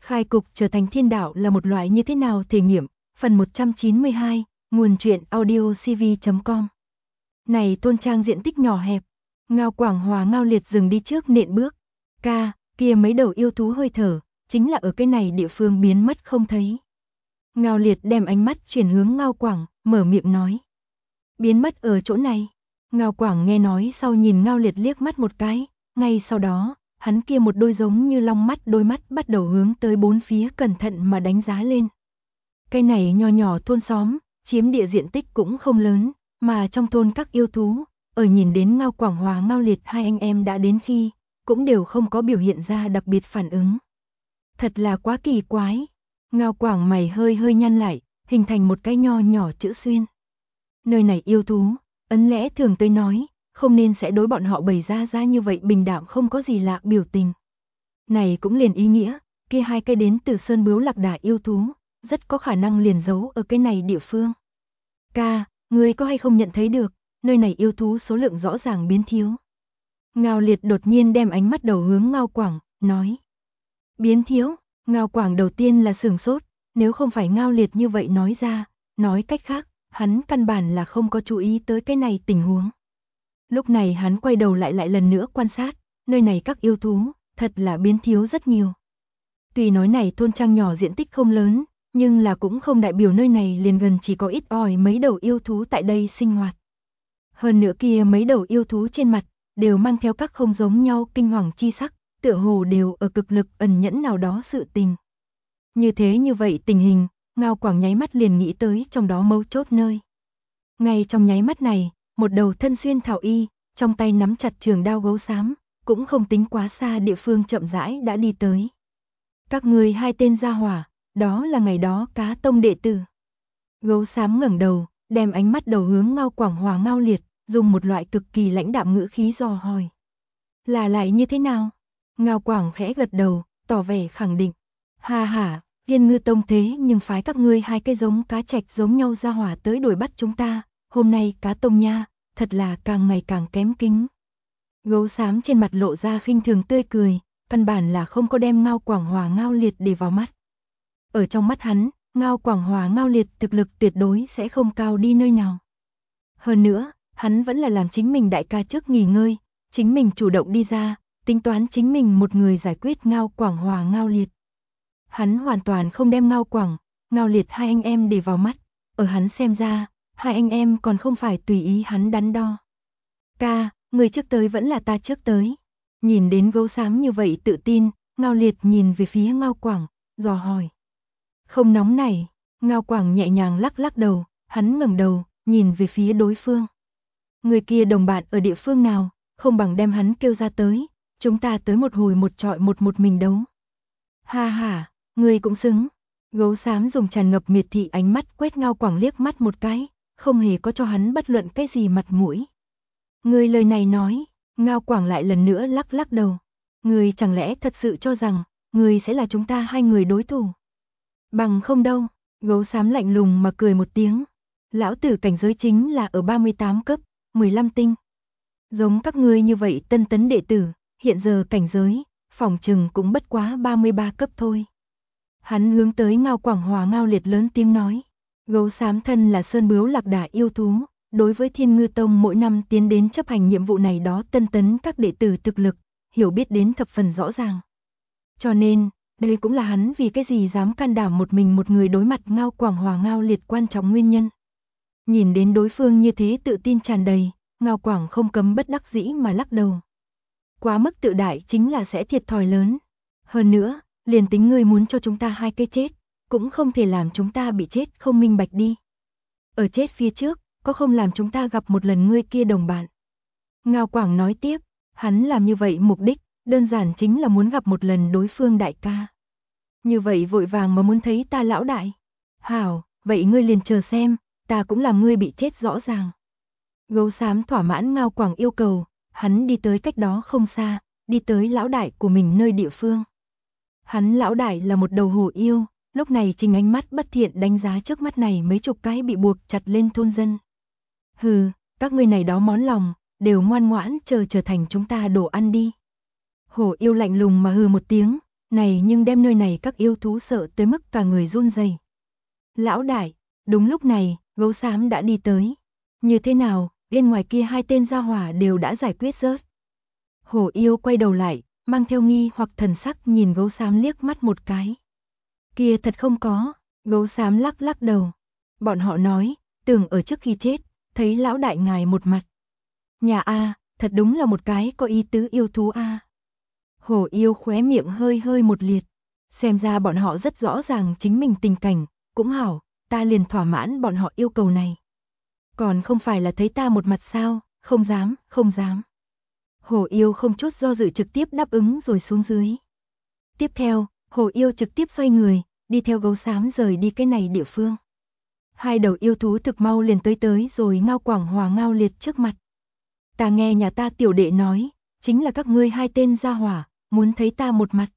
Khai cục trở thành thiên đạo là một loại như thế nào thể nghiệm, phần 192, nguồn truyện audiocv.com. Này thôn trang diện tích nhỏ hẹp, Ngao Quảng Hòa Ngao Liệt dừng đi trước nện bước. Ca, kia mấy đầu yêu thú hơi thở, chính là ở cái này địa phương biến mất không thấy. Ngao Liệt đem ánh mắt chuyển hướng Ngao Quảng, mở miệng nói. Biến mất ở chỗ này. Ngao Quảng nghe nói sau nhìn Ngao Liệt liếc mắt một cái, ngay sau đó, hắn kia một đôi giống như long mắt đôi mắt bắt đầu hướng tới bốn phía cẩn thận mà đánh giá lên. Cái này nho nhỏ thôn xóm, chiếm địa diện tích cũng không lớn, mà trong thôn các yêu thú, ở nhìn đến Ngao Quảng Hòa Ngao Liệt hai anh em đã đến khi, cũng đều không có biểu hiện ra đặc biệt phản ứng. Thật là quá kỳ quái. Ngao Quảng mày hơi hơi nhăn lại, hình thành một cái nho nhỏ chữ xuyên. Nơi này yêu thú, ấn lẽ thường tới nói, không nên sẽ đối bọn họ bày ra như vậy bình đạm không có gì lạ biểu tình. Này cũng liền ý nghĩa, kia hai cái đến từ Sơn Bướu Lạc Đà yêu thú, rất có khả năng liền giấu ở cái này địa phương. Ca, ngươi có hay không nhận thấy được, nơi này yêu thú số lượng rõ ràng biến thiếu. Ngao Liệt đột nhiên đem ánh mắt đầu hướng Ngao Quảng, nói. Biến thiếu, Ngao Quảng đầu tiên là sửng sốt, nếu không phải Ngao Liệt như vậy nói ra, nói cách khác, hắn căn bản là không có chú ý tới cái này tình huống. Lúc này hắn quay đầu lại lần nữa quan sát, nơi này các yêu thú, thật là biến thiếu rất nhiều. Tuy nói này thôn trang nhỏ diện tích không lớn, nhưng là cũng không đại biểu nơi này liền gần chỉ có ít ỏi mấy đầu yêu thú tại đây sinh hoạt. Hơn nữa kia mấy đầu yêu thú trên mặt, đều mang theo các không giống nhau kinh hoàng chi sắc, tựa hồ đều ở cực lực ẩn nhẫn nào đó sự tình. Như vậy tình hình, Ngao Quảng nháy mắt liền nghĩ tới trong đó mấu chốt nơi. Ngay trong nháy mắt này, một đầu thân xuyên thảo y, trong tay nắm chặt trường đao gấu xám, cũng không tính quá xa địa phương chậm rãi đã đi tới. Các ngươi hai tên gia hỏa, đó là ngày đó Cá Tông đệ tử. Gấu xám ngẩng đầu, đem ánh mắt đầu hướng Ngao Quảng Hòa Ngao Liệt, dùng một loại cực kỳ lãnh đạm ngữ khí dò hỏi. Là lại như thế nào? Ngao Quảng khẽ gật đầu, tỏ vẻ khẳng định. Ha ha, Yên Ngư Tông thế nhưng phái các ngươi hai cái giống cá trạch giống nhau gia hỏa tới đuổi bắt chúng ta, hôm nay Cá Tông nha, thật là càng ngày càng kém kính. Gấu xám trên mặt lộ ra khinh thường tươi cười, căn bản là không có đem Ngao Quảng Hòa Ngao Liệt để vào mắt. Ở trong mắt hắn, Ngao Quảng Hòa Ngao Liệt thực lực tuyệt đối sẽ không cao đi nơi nào. Hơn nữa, hắn vẫn là làm chính mình đại ca trước nghỉ ngơi, chính mình chủ động đi ra, tính toán chính mình một người giải quyết Ngao Quảng Hòa Ngao Liệt. Hắn hoàn toàn không đem Ngao Quảng, Ngao Liệt hai anh em để vào mắt, ở hắn xem ra, hai anh em còn không phải tùy ý hắn đắn đo. Ca, người trước tới vẫn là ta trước tới. Nhìn đến gấu xám như vậy tự tin, Ngao Liệt nhìn về phía Ngao Quảng, dò hỏi. Không nóng này, Ngao Quảng nhẹ nhàng lắc lắc đầu, hắn ngẩng đầu, nhìn về phía đối phương. Người kia đồng bạn ở địa phương nào, không bằng đem hắn kêu ra tới, chúng ta tới một hồi một trọi một mình đấu. Ha ha, người cũng xứng. Gấu xám dùng tràn ngập miệt thị ánh mắt quét Ngao Quảng liếc mắt một cái, không hề có cho hắn bất luận cái gì mặt mũi. Người lời này nói, Ngao Quảng lại lần nữa lắc lắc đầu. Người chẳng lẽ thật sự cho rằng, người sẽ là chúng ta hai người đối thủ? Bằng không đâu, gấu xám lạnh lùng mà cười một tiếng. Lão tử cảnh giới chính là ở 38 cấp, 15 tinh. Giống các ngươi như vậy tân tấn đệ tử, hiện giờ cảnh giới, phỏng chừng cũng bất quá 33 cấp thôi. Hắn hướng tới Ngao Quảng Hòa Ngao Liệt lớn tiếng nói. Gấu xám thân là Sơn Bướu Lạc Đà yêu thú, đối với Thiên Ngư Tông mỗi năm tiến đến chấp hành nhiệm vụ này đó tân tấn các đệ tử thực lực, hiểu biết đến thập phần rõ ràng. Cho nên, đây cũng là hắn vì cái gì dám can đảm một mình một người đối mặt Ngao Quảng Hòa Ngao Liệt quan trọng nguyên nhân. Nhìn đến đối phương như thế tự tin tràn đầy, Ngao Quảng không cấm bất đắc dĩ mà lắc đầu. Quá mức tự đại chính là sẽ thiệt thòi lớn. Hơn nữa, liền tính ngươi muốn cho chúng ta hai cái chết, cũng không thể làm chúng ta bị chết không minh bạch đi. Ở chết phía trước, có không làm chúng ta gặp một lần ngươi kia đồng bạn. Ngao Quảng nói tiếp, hắn làm như vậy mục đích, đơn giản chính là muốn gặp một lần đối phương đại ca. Như vậy vội vàng mà muốn thấy ta lão đại. Hảo, vậy ngươi liền chờ xem, ta cũng làm ngươi bị chết rõ ràng. Gấu xám thỏa mãn Ngao Quảng yêu cầu, hắn đi tới cách đó không xa, đi tới lão đại của mình nơi địa phương. Hắn lão đại là một đầu hổ yêu, lúc này chính ánh mắt bất thiện đánh giá trước mắt này mấy chục cái bị buộc chặt lên thôn dân. Hừ, các ngươi này đó món lòng, đều ngoan ngoãn chờ trở thành chúng ta đồ ăn đi. Hổ yêu lạnh lùng mà hừ một tiếng, này nhưng đem nơi này các yêu thú sợ tới mức cả người run rẩy. Lão đại, đúng lúc này, gấu xám đã đi tới. Như thế nào, bên ngoài kia hai tên gia hỏa đều đã giải quyết rớt. Hổ yêu quay đầu lại, mang theo nghi hoặc thần sắc nhìn gấu xám liếc mắt một cái. Kia thật không có, gấu xám lắc lắc đầu. Bọn họ nói, tưởng ở trước khi chết, thấy lão đại ngài một mặt. Nhà A, thật đúng là một cái có ý tứ yêu thú A. Hổ yêu khóe miệng hơi hơi một liệt. Xem ra bọn họ rất rõ ràng chính mình tình cảnh, cũng hảo, ta liền thỏa mãn bọn họ yêu cầu này. Còn không phải là thấy ta một mặt sao, không dám, không dám. Hổ yêu không chút do dự trực tiếp đáp ứng rồi xuống dưới. Tiếp theo, hổ yêu trực tiếp xoay người, đi theo gấu xám rời đi cái này địa phương. Hai đầu yêu thú thực mau liền tới rồi Ngao Quảng Hòa Ngao Liệt trước mặt. Ta nghe nhà ta tiểu đệ nói, chính là các ngươi hai tên gia hỏa, muốn thấy ta một mặt.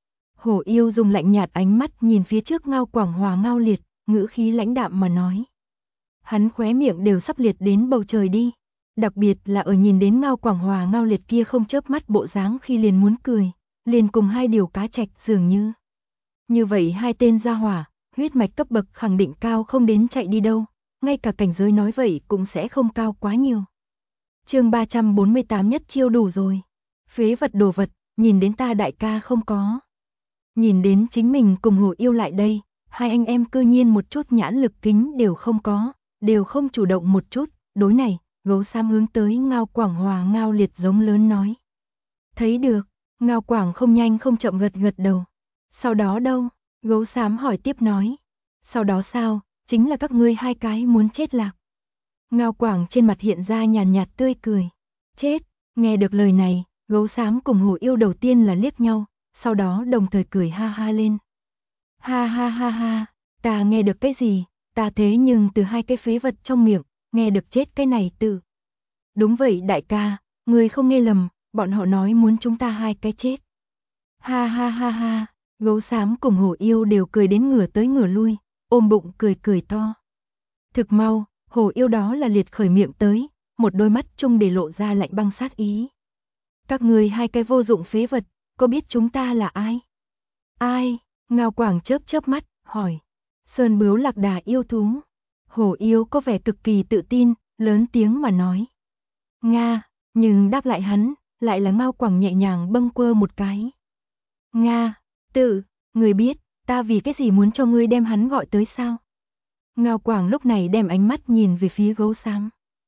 Hổ yêu dùng lạnh nhạt ánh mắt nhìn phía trước Ngao Quảng Hòa Ngao Liệt, ngữ khí lãnh đạm mà nói. Hắn khóe miệng đều sắp liệt đến bầu trời đi. Đặc biệt là ở nhìn đến Ngao Quảng Hòa Ngao Liệt kia không chớp mắt bộ dáng khi liền muốn cười, liền cùng hai điều cá trạch dường như. Như vậy hai tên gia hỏa, huyết mạch cấp bậc khẳng định cao không đến chạy đi đâu, ngay cả cảnh giới nói vậy cũng sẽ không cao quá nhiều. Chương 348 nhất chiêu đủ rồi. Phế vật đồ vật, nhìn đến ta đại ca không có. Nhìn đến chính mình cùng hổ yêu lại đây, hai anh em cư nhiên một chút nhãn lực kính đều không có, đều không chủ động một chút, đối này, gấu xám hướng tới Ngao Quảng Hòa Ngao Liệt giống lớn nói. Thấy được, Ngao Quảng không nhanh không chậm gật gật đầu. Sau đó đâu? Gấu xám hỏi tiếp nói. Sau đó sao? Chính là các ngươi hai cái muốn chết lạc. Ngao Quảng trên mặt hiện ra nhàn nhạt tươi cười. Chết, nghe được lời này, gấu xám cùng hổ yêu đầu tiên là liếc nhau, sau đó đồng thời cười ha ha lên. Ha ha ha ha, ta nghe được cái gì? Ta thế nhưng từ hai cái phế vật trong miệng, nghe được chết cái này từ. Đúng vậy đại ca, người không nghe lầm, bọn họ nói muốn chúng ta hai cái chết. Ha ha ha ha, gấu xám cùng hổ yêu đều cười đến ngửa tới ngửa lui, ôm bụng cười cười to. Thực mau, hổ yêu đó là liệt khởi miệng tới, một đôi mắt chung để lộ ra lạnh băng sát ý. Các người hai cái vô dụng phế vật, có biết chúng ta là ai? Ai? Ngao Quảng chớp chớp mắt, hỏi. Sơn bướu lạc đà yêu thú. Hổ yêu có vẻ cực kỳ tự tin, lớn tiếng mà nói. Nga, nhưng đáp lại hắn, lại là Ngao Quảng nhẹ nhàng bâng quơ một cái. Nga, người biết, ta vì cái gì muốn cho ngươi đem hắn gọi tới sao? Ngao Quảng lúc này đem ánh mắt nhìn về phía gấu xám.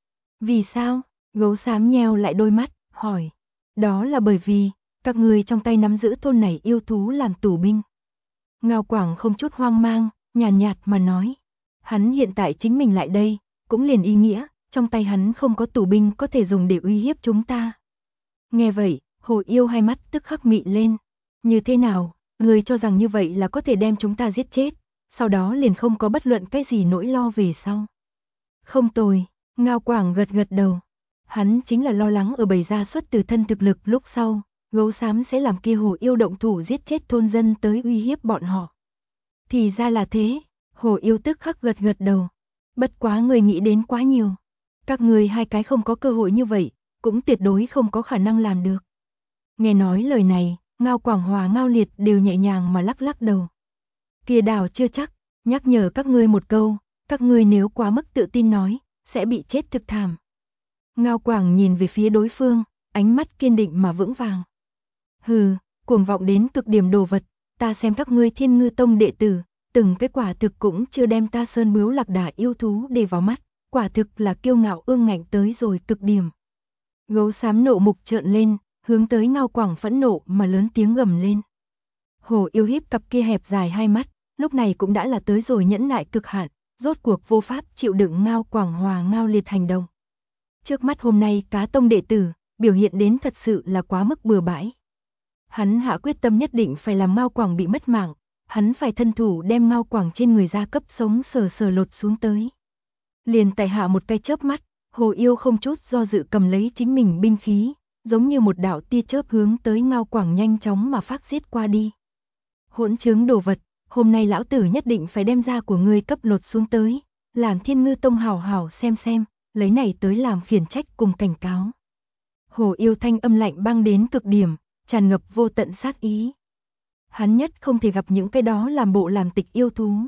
Vì sao? Gấu xám nheo lại đôi mắt, hỏi. Đó là bởi vì, các ngươi trong tay nắm giữ thôn này yêu thú làm tù binh. Ngao Quảng không chút hoang mang, nhàn nhạt mà nói. Hắn hiện tại chính mình lại đây, cũng liền ý nghĩa, trong tay hắn không có tù binh có thể dùng để uy hiếp chúng ta. Nghe vậy, hổ yêu hai mắt tức khắc mị lên. Như thế nào, người cho rằng như vậy là có thể đem chúng ta giết chết, sau đó liền không có bất luận cái gì nỗi lo về sau. Không tồi, Ngao Quảng gật gật đầu. Hắn chính là lo lắng ở bầy gia xuất từ thân thực lực lúc sau, gấu xám sẽ làm kia hổ yêu động thủ giết chết thôn dân tới uy hiếp bọn họ. Thì ra là thế, hổ yêu tức khắc gật gật đầu. Bất quá người nghĩ đến quá nhiều. Các người hai cái không có cơ hội như vậy, cũng tuyệt đối không có khả năng làm được. Nghe nói lời này, Ngao Quảng Hòa Ngao Liệt đều nhẹ nhàng mà lắc lắc đầu. Kia đảo chưa chắc, nhắc nhở các ngươi một câu, các ngươi nếu quá mức tự tin nói, sẽ bị chết thực thảm. Ngao Quảng nhìn về phía đối phương, ánh mắt kiên định mà vững vàng. Hừ, cuồng vọng đến cực điểm đồ vật, ta xem các ngươi Thiên Ngư Tông đệ tử, từng cái quả thực cũng chưa đem ta Sơn Bướu Lạc Đà yêu thú để vào mắt, quả thực là kiêu ngạo ương ngạnh tới rồi cực điểm. Gấu xám nộ mục trợn lên, hướng tới Ngao Quảng phẫn nộ mà lớn tiếng gầm lên. Hổ yêu híp cặp kia hẹp dài hai mắt, lúc này cũng đã là tới rồi nhẫn nại cực hạn, rốt cuộc vô pháp chịu đựng Ngao Quảng Hòa Ngao Liệt hành động. Trước mắt hôm nay cá tông đệ tử, biểu hiện đến thật sự là quá mức bừa bãi. Hắn hạ quyết tâm nhất định phải làm Ngao Quảng bị mất mạng, hắn phải thân thủ đem Ngao Quảng trên người ra cấp sống sờ sờ lột xuống tới. Liền tại hạ một cái chớp mắt, Hồ Yêu không chút do dự cầm lấy chính mình binh khí, giống như một đạo tia chớp hướng tới Ngao Quảng nhanh chóng mà phát giết qua đi. Hỗn trướng đồ vật, hôm nay lão tử nhất định phải đem da của ngươi cấp lột xuống tới, làm Thiên Ngư Tông hảo hảo xem, lấy này tới làm khiển trách cùng cảnh cáo. Hồ Yêu thanh âm lạnh băng đến cực điểm, tràn ngập vô tận sát ý. Hắn nhất không thể gặp những cái đó làm bộ làm tịch yêu thú.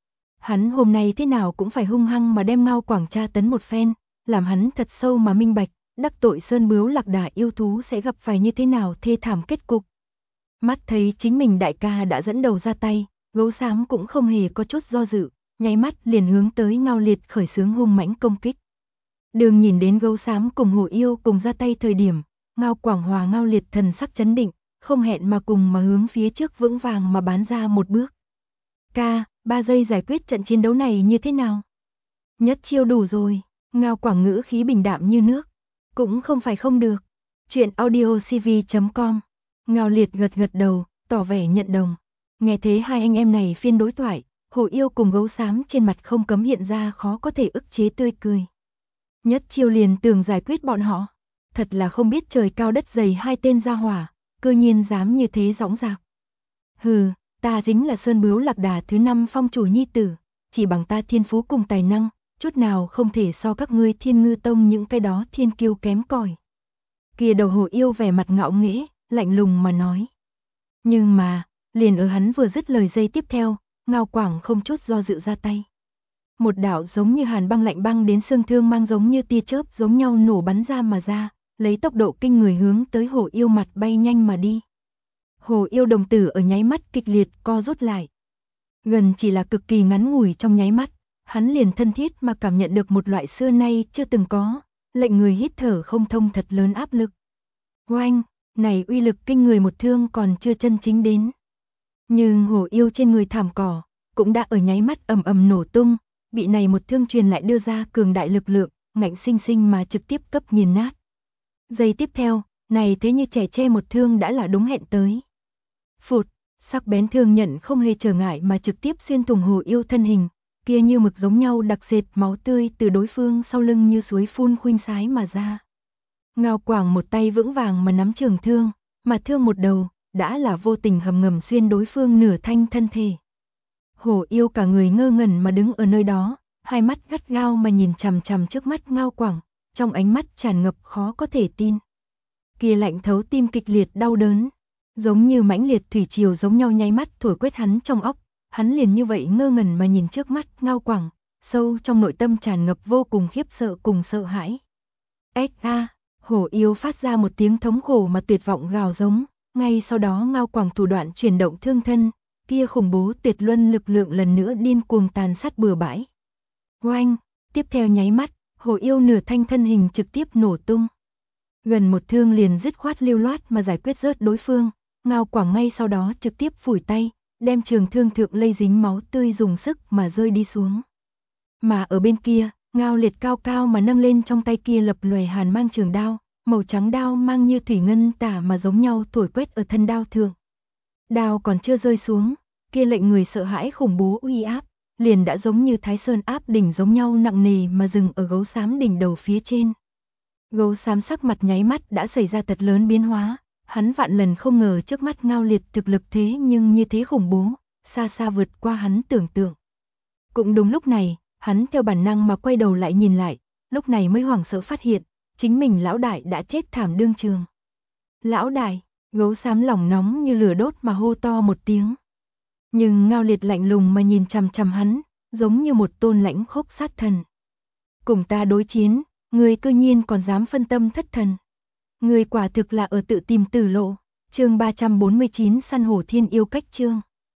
Hắn hôm nay thế nào cũng phải hung hăng mà đem Ngao Quảng tra tấn một phen, làm hắn thật sâu mà minh bạch, đắc tội sơn bướu lạc đà yêu thú sẽ gặp phải như thế nào thê thảm kết cục. Mắt thấy chính mình đại ca đã dẫn đầu ra tay, Gấu Xám cũng không hề có chút do dự, nháy mắt liền hướng tới Ngao Liệt khởi xướng hung mãnh công kích. Đường nhìn đến Gấu Xám cùng Hổ Yêu cùng ra tay thời điểm, Ngao Quảng Hòa Ngao Liệt thần sắc chấn định, không hẹn mà cùng mà hướng phía trước vững vàng mà bán ra một bước. Ca, 3 giây giải quyết trận chiến đấu này như thế nào? Nhất chiêu đủ rồi, Ngao Quảng ngữ khí bình đạm như nước. Cũng không phải không được. Chuyện audiocv.com. Ngao Liệt gật gật đầu, tỏ vẻ nhận đồng. Nghe thế hai anh em này phiên đối thoại, Hổ Yêu cùng Gấu Xám trên mặt không cấm hiện ra khó có thể ức chế tươi cười. Nhất chiêu liền tưởng giải quyết bọn họ. Thật là không biết trời cao đất dày hai tên gia hỏa, cơ nhiên dám như thế dõng dạc. Hừ, ta chính là Sơn Bướu Lạc Đà thứ 5 phong chủ nhi tử, chỉ bằng ta thiên phú cùng tài năng, chút nào không thể so các ngươi Thiên Ngư Tông những cái đó thiên kiêu kém cỏi. Kia đầu Hổ Yêu vẻ mặt ngạo nghễ, lạnh lùng mà nói. Nhưng mà, liền ở hắn vừa dứt lời giây tiếp theo, Ngao Quảng không chút do dự ra tay. Một đạo giống như hàn băng lạnh băng đến xương thương mang giống như tia chớp giống nhau nổ bắn ra mà ra, lấy tốc độ kinh người hướng tới Hổ Yêu mặt bay nhanh mà đi. Hổ Yêu đồng tử ở nháy mắt kịch liệt co rút lại. Gần chỉ là cực kỳ ngắn ngủi trong nháy mắt, hắn liền thân thiết mà cảm nhận được một loại xưa nay chưa từng có, lệnh người hít thở không thông thật lớn áp lực. Oanh, này uy lực kinh người một thương còn chưa chân chính đến. Nhưng Hổ Yêu trên người thảm cỏ, cũng đã ở nháy mắt ầm ầm nổ tung, bị này một thương truyền lại đưa ra cường đại lực lượng, ngạnh sinh sinh mà trực tiếp cấp nghiền nát. Giây tiếp theo, này thế như trẻ tre một thương đã là đúng hẹn tới. Phụt, sắc bén thương nhận không hề trở ngại mà trực tiếp xuyên thủng Hổ Yêu thân hình, kia như mực giống nhau đặc sệt máu tươi từ đối phương sau lưng như suối phun khuynh sái mà ra. Ngao Quảng một tay vững vàng mà nắm trường thương, mà thương một đầu, đã là vô tình hầm ngầm xuyên đối phương nửa thanh thân thể. Hổ Yêu cả người ngơ ngẩn mà đứng ở nơi đó, hai mắt gắt gao mà nhìn chằm chằm trước mắt Ngao Quảng, trong ánh mắt tràn ngập khó có thể tin. Kia lạnh thấu tim kịch liệt đau đớn, giống như mãnh liệt thủy triều giống nhau nháy mắt thổi quét hắn trong óc, hắn liền như vậy ngơ ngẩn mà nhìn trước mắt Ngao Quảng, sâu trong nội tâm tràn ngập vô cùng khiếp sợ cùng sợ hãi. Hổ Yêu phát ra một tiếng thống khổ mà tuyệt vọng gào giống, ngay sau đó Ngao Quảng thủ đoạn chuyển động thương thân, kia khủng bố tuyệt luân lực lượng lần nữa điên cuồng tàn sát bừa bãi. Oanh, tiếp theo nháy mắt, Hổ Yêu nửa thanh thân hình trực tiếp nổ tung. Gần một thương liền dứt khoát lưu loát mà giải quyết rớt đối phương, Ngao Quảng ngay sau đó trực tiếp phủi tay, đem trường thương thượng lây dính máu tươi dùng sức mà rơi đi xuống. Mà ở bên kia, Ngao Liệt cao cao mà nâng lên trong tay kia lập lòe hàn mang trường đao, màu trắng đao mang như thủy ngân tả mà giống nhau thổi quét ở thân đao thượng. Đao còn chưa rơi xuống, kia lệnh người sợ hãi khủng bố uy áp, liền đã giống như Thái Sơn áp đỉnh giống nhau nặng nề mà dừng ở Gấu Xám đỉnh đầu phía trên. Gấu Xám sắc mặt nháy mắt đã xảy ra thật lớn biến hóa, hắn vạn lần không ngờ trước mắt Ngao Liệt thực lực thế nhưng như thế khủng bố, xa xa vượt qua hắn tưởng tượng. Cũng đúng lúc này, hắn theo bản năng mà quay đầu lại nhìn lại, lúc này mới hoảng sợ phát hiện, chính mình lão đại đã chết thảm đương trường. Lão đại, Gấu Xám lòng nóng như lửa đốt mà hô to một tiếng. Nhưng Ngao Liệt lạnh lùng mà nhìn chằm chằm hắn, giống như một tôn lãnh khốc sát thần. Cùng ta đối chiến, ngươi cư nhiên còn dám phân tâm thất thần. Ngươi quả thực là ở tự tìm tử lộ. Chương 349 săn hổ thiên yêu cách chương.